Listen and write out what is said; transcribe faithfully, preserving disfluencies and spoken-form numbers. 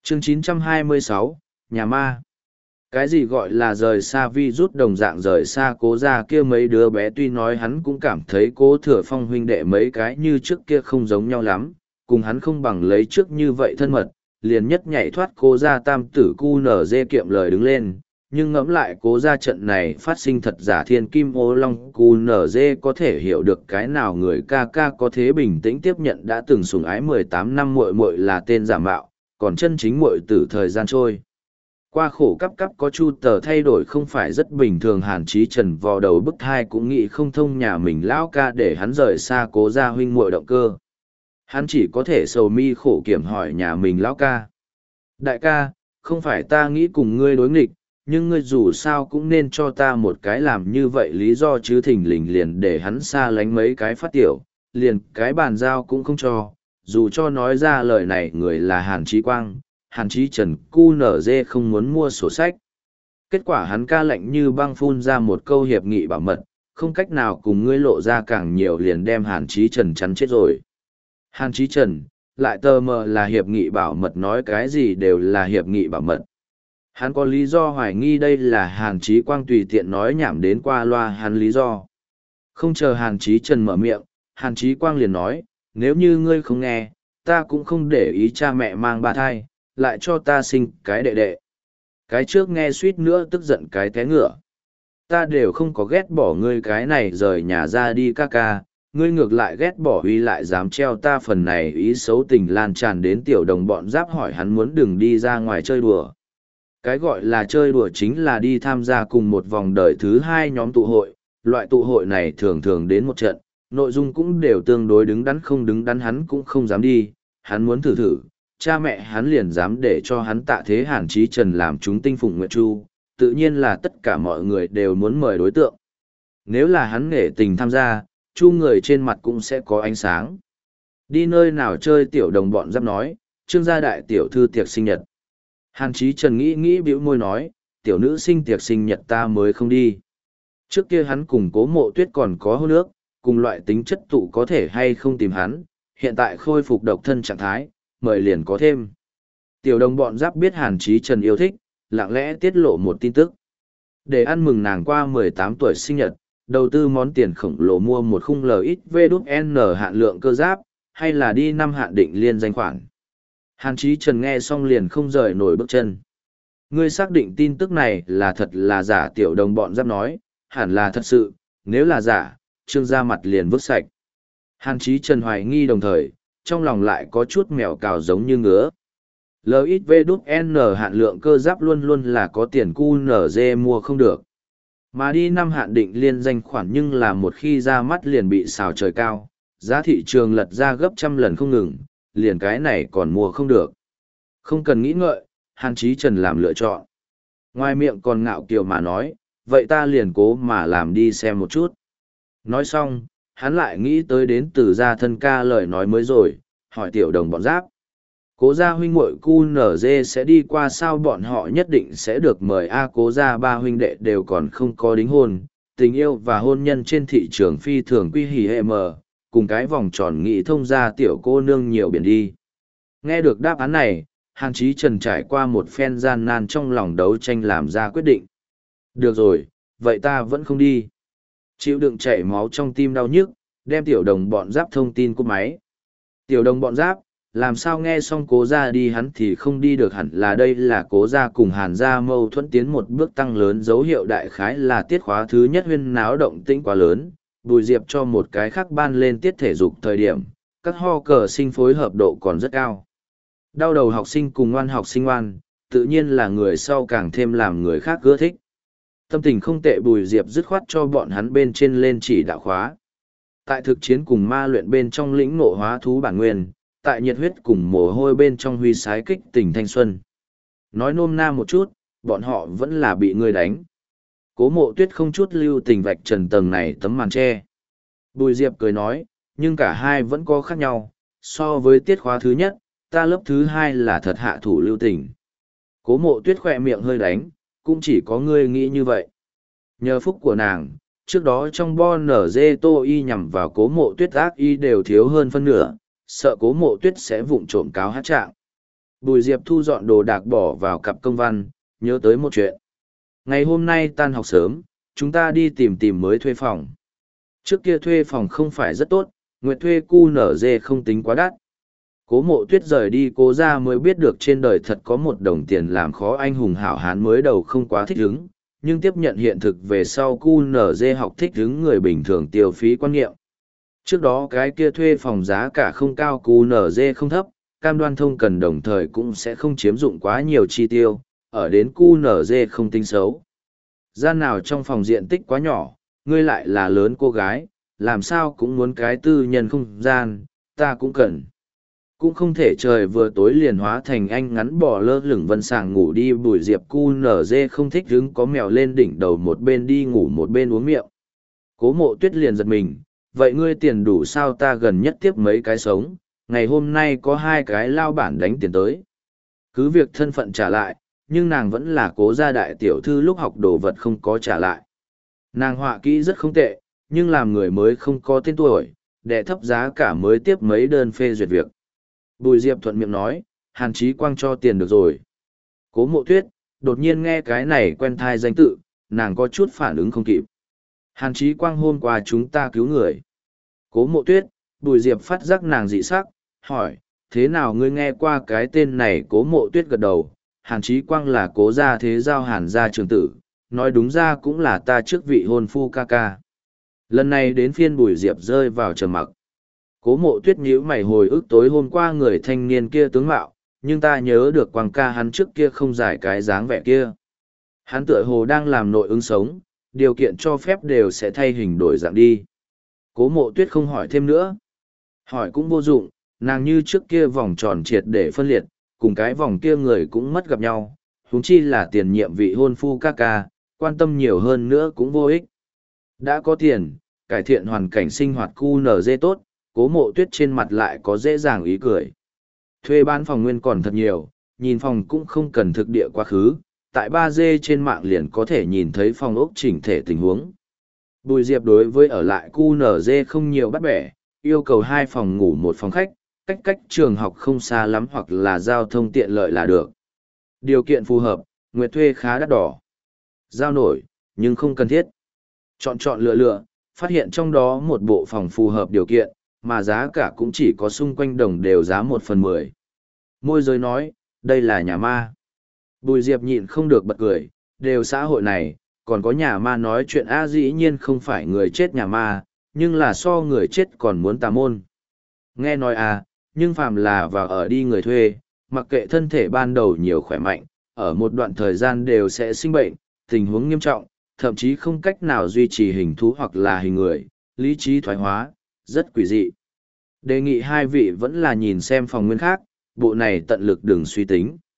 Chương chín trăm hai mươi sáu, Nhà ma. Cái gì gọi là rời xa vi rút đồng dạng rời xa cố ra kia mấy đứa bé, tuy nói hắn cũng cảm thấy cố thừa phong huynh đệ mấy cái như trước kia không giống nhau lắm, cùng hắn không bằng lấy trước như vậy thân mật, liền nhất nhảy thoát cố ra tam tử cu nở dê kiệm lời đứng lên. Nhưng ngẫm lại cố ra trận này phát sinh thật giả thiên kim ô long cu nở dê có thể hiểu được cái nào người ca ca có thế bình tĩnh tiếp nhận đã từng sủng ái mười tám năm muội muội là tên giả mạo, còn chân chính muội tử thời gian trôi qua khổ cắp cắp có chu tờ thay đổi không phải rất bình thường. Hàn Chí Trần vò đầu bức thai cũng nghĩ không thông nhà mình lão ca để hắn rời xa cố gia huynh muội động cơ. Hắn chỉ có thể sầu mi khổ kiểm hỏi nhà mình lão ca. Đại ca, không phải ta nghĩ cùng ngươi đối nghịch, nhưng ngươi dù sao cũng nên cho ta một cái làm như vậy lý do chứ. Thình lình liền để hắn xa lánh mấy cái phát tiểu, liền cái bàn giao cũng không cho, dù cho nói ra lời này người là Hàn Chí Quang. Hàn Chí Trần cu nở dê không muốn mua sổ sách. Kết quả hắn ca lạnh như băng phun ra một câu hiệp nghị bảo mật, không cách nào cùng ngươi lộ ra càng nhiều, liền đem Hàn Chí Trần chắn chết rồi. Hàn Chí Trần, lại tờ mờ là hiệp nghị bảo mật, nói cái gì đều là hiệp nghị bảo mật. Hắn có lý do hoài nghi đây là Hàn Chí Quang tùy tiện nói nhảm đến qua loa hắn lý do. Không chờ Hàn Chí Trần mở miệng, Hàn Chí Quang liền nói, nếu như ngươi không nghe, ta cũng không để ý cha mẹ mang ba thai, lại cho ta sinh cái đệ đệ. Cái trước nghe suýt nữa tức giận cái té ngựa. Ta đều không có ghét bỏ ngươi cái này rời nhà ra đi ca ca, ngươi ngược lại ghét bỏ Huy, lại dám treo ta phần này ý xấu tình lan tràn đến tiểu đồng bọn giáp hỏi hắn muốn đừng đi ra ngoài chơi đùa. Cái gọi là chơi đùa chính là đi tham gia cùng một vòng đời thứ hai nhóm tụ hội, loại tụ hội này thường thường đến một trận, nội dung cũng đều tương đối đứng đắn, không đứng đắn hắn cũng không dám đi, hắn muốn thử thử. Cha mẹ hắn liền dám để cho hắn tạ thế Hàn Chí Trần làm chúng tinh phụng nguyệt chu, tự nhiên là tất cả mọi người đều muốn mời đối tượng. Nếu là hắn nghệ tình tham gia, chu người trên mặt cũng sẽ có ánh sáng. Đi nơi nào chơi tiểu đồng bọn giáp nói, Trương gia đại tiểu thư tiệc sinh nhật. Hàn Chí Trần nghĩ nghĩ bĩu môi nói, tiểu nữ sinh tiệc sinh nhật ta mới không đi. Trước kia hắn cùng Cố Mộ Tuyết còn có hôn ước, cùng loại tính chất tụ có thể hay không tìm hắn, hiện tại khôi phục độc thân trạng thái, mời liền có thêm. Tiểu đồng bọn giáp biết Hàn Chí Trần yêu thích, lặng lẽ tiết lộ một tin tức. Để ăn mừng nàng qua mười tám tuổi sinh nhật, đầu tư món tiền khổng lồ mua một khung lờ ít vê đút en hạn lượng cơ giáp, hay là đi năm hạn định liên danh khoản. Hàn Chí Trần nghe xong liền không rời nổi bước chân. Ngươi xác định tin tức này là thật là giả? Tiểu đồng bọn giáp nói, hẳn là thật sự, nếu là giả, Trương gia mặt liền vứt sạch. Hàn Chí Trần hoài nghi đồng thời, trong lòng lại có chút mèo cào giống như ngứa. lờ ít vê đút en hạn lượng cơ giáp luôn luôn là có tiền cu nở dê mua không được. Mà đi năm hạn định liên danh khoản nhưng là một khi ra mắt liền bị xào trời cao, giá thị trường lật ra gấp trăm lần không ngừng, liền cái này còn mua không được. Không cần nghĩ ngợi, Hàn Chí Trần làm lựa chọn. Ngoài miệng còn ngạo kiều mà nói, vậy ta liền cố mà làm đi xem một chút. Nói xong, hắn lại nghĩ tới đến từ gia thân ca lời nói mới rồi, hỏi tiểu đồng bọn giáp. Cố gia huynh muội cu nở dê sẽ đi qua sao? Bọn họ nhất định sẽ được mời a. Cố gia ba huynh đệ đều còn không có đính hôn, tình yêu và hôn nhân trên thị trường phi thường quy hỉ hệ mờ, cùng cái vòng tròn nghị thông gia tiểu cô nương nhiều biển đi. Nghe được đáp án này, Hàn Chí Trần trải qua một phen gian nan trong lòng đấu tranh làm ra quyết định. Được rồi, vậy ta vẫn không đi. Chịu đựng chảy máu trong tim đau nhức, đem tiểu đồng bọn giáp thông tin cúp máy. Tiểu đồng bọn giáp, làm sao nghe xong cố gia đi hắn thì không đi được? Hẳn là đây là cố gia cùng Hàn gia mâu thuẫn tiến một bước tăng lớn, dấu hiệu đại khái là tiết khóa thứ nhất huyên náo động tĩnh quá lớn, Bùi Diệp cho một cái khác ban lên tiết thể dục thời điểm, các ho cờ sinh phối hợp độ còn rất cao. Đau đầu học sinh cùng ngoan học sinh ngoan, tự nhiên là người sau càng thêm làm người khác ưa thích. Tâm tình không tệ, Bùi Diệp dứt khoát cho bọn hắn bên trên lên chỉ đạo khóa. Tại thực chiến cùng ma luyện bên trong lĩnh ngộ hóa thú bản nguyên, tại nhiệt huyết cùng mồ hôi bên trong huy sái kích tình thanh xuân. Nói nôm na một chút, bọn họ vẫn là bị người đánh. Cố Mộ Tuyết không chút lưu tình vạch trần tầng này tấm màn tre. Bùi Diệp cười nói, nhưng cả hai vẫn có khác nhau, so với tiết khóa thứ nhất, ta lớp thứ hai là thật hạ thủ lưu tình. Cố Mộ Tuyết khỏe miệng hơi đánh, cũng chỉ có ngươi nghĩ như vậy. Nhờ phúc của nàng, trước đó trong bo nở dê tô y nhằm vào Cố Mộ Tuyết ác y đều thiếu hơn phân nửa, sợ Cố Mộ Tuyết sẽ vụng trộm cáo hát trạng. Bùi Diệp thu dọn đồ đạc bỏ vào cặp công văn, nhớ tới một chuyện. Ngày hôm nay tan học sớm, chúng ta đi tìm tìm mới thuê phòng. Trước kia thuê phòng không phải rất tốt, nguyện thuê cu nở dê không tính quá đắt. Cố Mộ Tuyết rời đi Cố ra mới biết được trên đời thật có một đồng tiền làm khó anh hùng hảo hán mới đầu không quá thích hứng, nhưng tiếp nhận hiện thực về sau cu nở dê học thích hứng người bình thường tiêu phí quan niệm. Trước đó cái kia thuê phòng giá cả không cao cu nở dê không thấp, cam đoan thông cần đồng thời cũng sẽ không chiếm dụng quá nhiều chi tiêu, ở đến cu nở dê không tính xấu. Gian nào trong phòng diện tích quá nhỏ, ngươi lại là lớn cô gái, làm sao cũng muốn cái tư nhân không gian, ta cũng cần. Cũng không thể trời vừa tối liền hóa thành anh ngắn bỏ lơ lửng vân sàng ngủ đi. Bùi Diệp cu nở dê không thích hứng có mèo lên đỉnh đầu một bên đi ngủ một bên uống miệng. Cố Mộ Tuyết liền giật mình, vậy ngươi tiền đủ sao? Ta gần nhất tiếp mấy cái sống, ngày hôm nay có hai cái lao bản đánh tiền tới. Cứ việc thân phận trả lại, nhưng nàng vẫn là Cố gia đại tiểu thư lúc học đồ vật không có trả lại. Nàng họa kỹ rất không tệ, nhưng làm người mới không có tên tuổi, đệ thấp giá cả mới tiếp mấy đơn phê duyệt việc. Bùi Diệp thuận miệng nói, Hàn Chí Quang cho tiền được rồi. Cố Mộ Tuyết, đột nhiên nghe cái này quen thai danh tự, nàng có chút phản ứng không kịp. Hàn Chí Quang hôm qua chúng ta cứu người. Cố Mộ Tuyết, Bùi Diệp phát giác nàng dị sắc, hỏi, thế nào ngươi nghe qua cái tên này? Cố Mộ Tuyết gật đầu, Hàn Chí Quang là Cố gia thế giao Hàn gia trường tử, nói đúng ra cũng là ta trước vị hôn phu ca ca. Lần này đến phiên Bùi Diệp rơi vào trầm mặc. Cố Mộ Tuyết nhíu mày hồi ức tối hôm qua người thanh niên kia tướng mạo, nhưng ta nhớ được Quang ca hắn trước kia không giải cái dáng vẻ kia. Hắn tựa hồ đang làm nội ứng sống, điều kiện cho phép đều sẽ thay hình đổi dạng đi. Cố Mộ Tuyết không hỏi thêm nữa. Hỏi cũng vô dụng, nàng như trước kia vòng tròn triệt để phân liệt, cùng cái vòng kia người cũng mất gặp nhau, huống chi là tiền nhiệm vị hôn phu ca ca, quan tâm nhiều hơn nữa cũng vô ích. Đã có tiền, cải thiện hoàn cảnh sinh hoạt cu nở dê tốt, Cố Mộ Tuyết trên mặt lại có dễ dàng ý cười. Thuê bán phòng nguyên còn thật nhiều, nhìn phòng cũng không cần thực địa quá khứ, tại ba D trên mạng liền có thể nhìn thấy phòng ốc chỉnh thể tình huống. Bùi Diệp đối với ở lại cu nở dê không nhiều bắt bẻ, yêu cầu hai phòng ngủ một phòng khách, cách cách trường học không xa lắm hoặc là giao thông tiện lợi là được. Điều kiện phù hợp, nguyệt thuê khá đắt đỏ. Giao nổi, nhưng không cần thiết. Chọn chọn lựa lựa, phát hiện trong đó một bộ phòng phù hợp điều kiện, mà giá cả cũng chỉ có xung quanh đồng đều giá một phần mười. Môi giới nói, đây là nhà ma. Bùi Diệp nhịn không được bật cười, đều xã hội này, còn có nhà ma nói chuyện a dĩ nhiên không phải người chết nhà ma, nhưng là so người chết còn muốn tà môn. Nghe nói à, nhưng phàm là vào ở đi người thuê, mặc kệ thân thể ban đầu nhiều khỏe mạnh, ở một đoạn thời gian đều sẽ sinh bệnh, tình huống nghiêm trọng, thậm chí không cách nào duy trì hình thú hoặc là hình người, lý trí thoái hóa, rất quỷ dị. Đề nghị hai vị vẫn là nhìn xem phòng nguyên khác, bộ này tận lực đừng suy tính.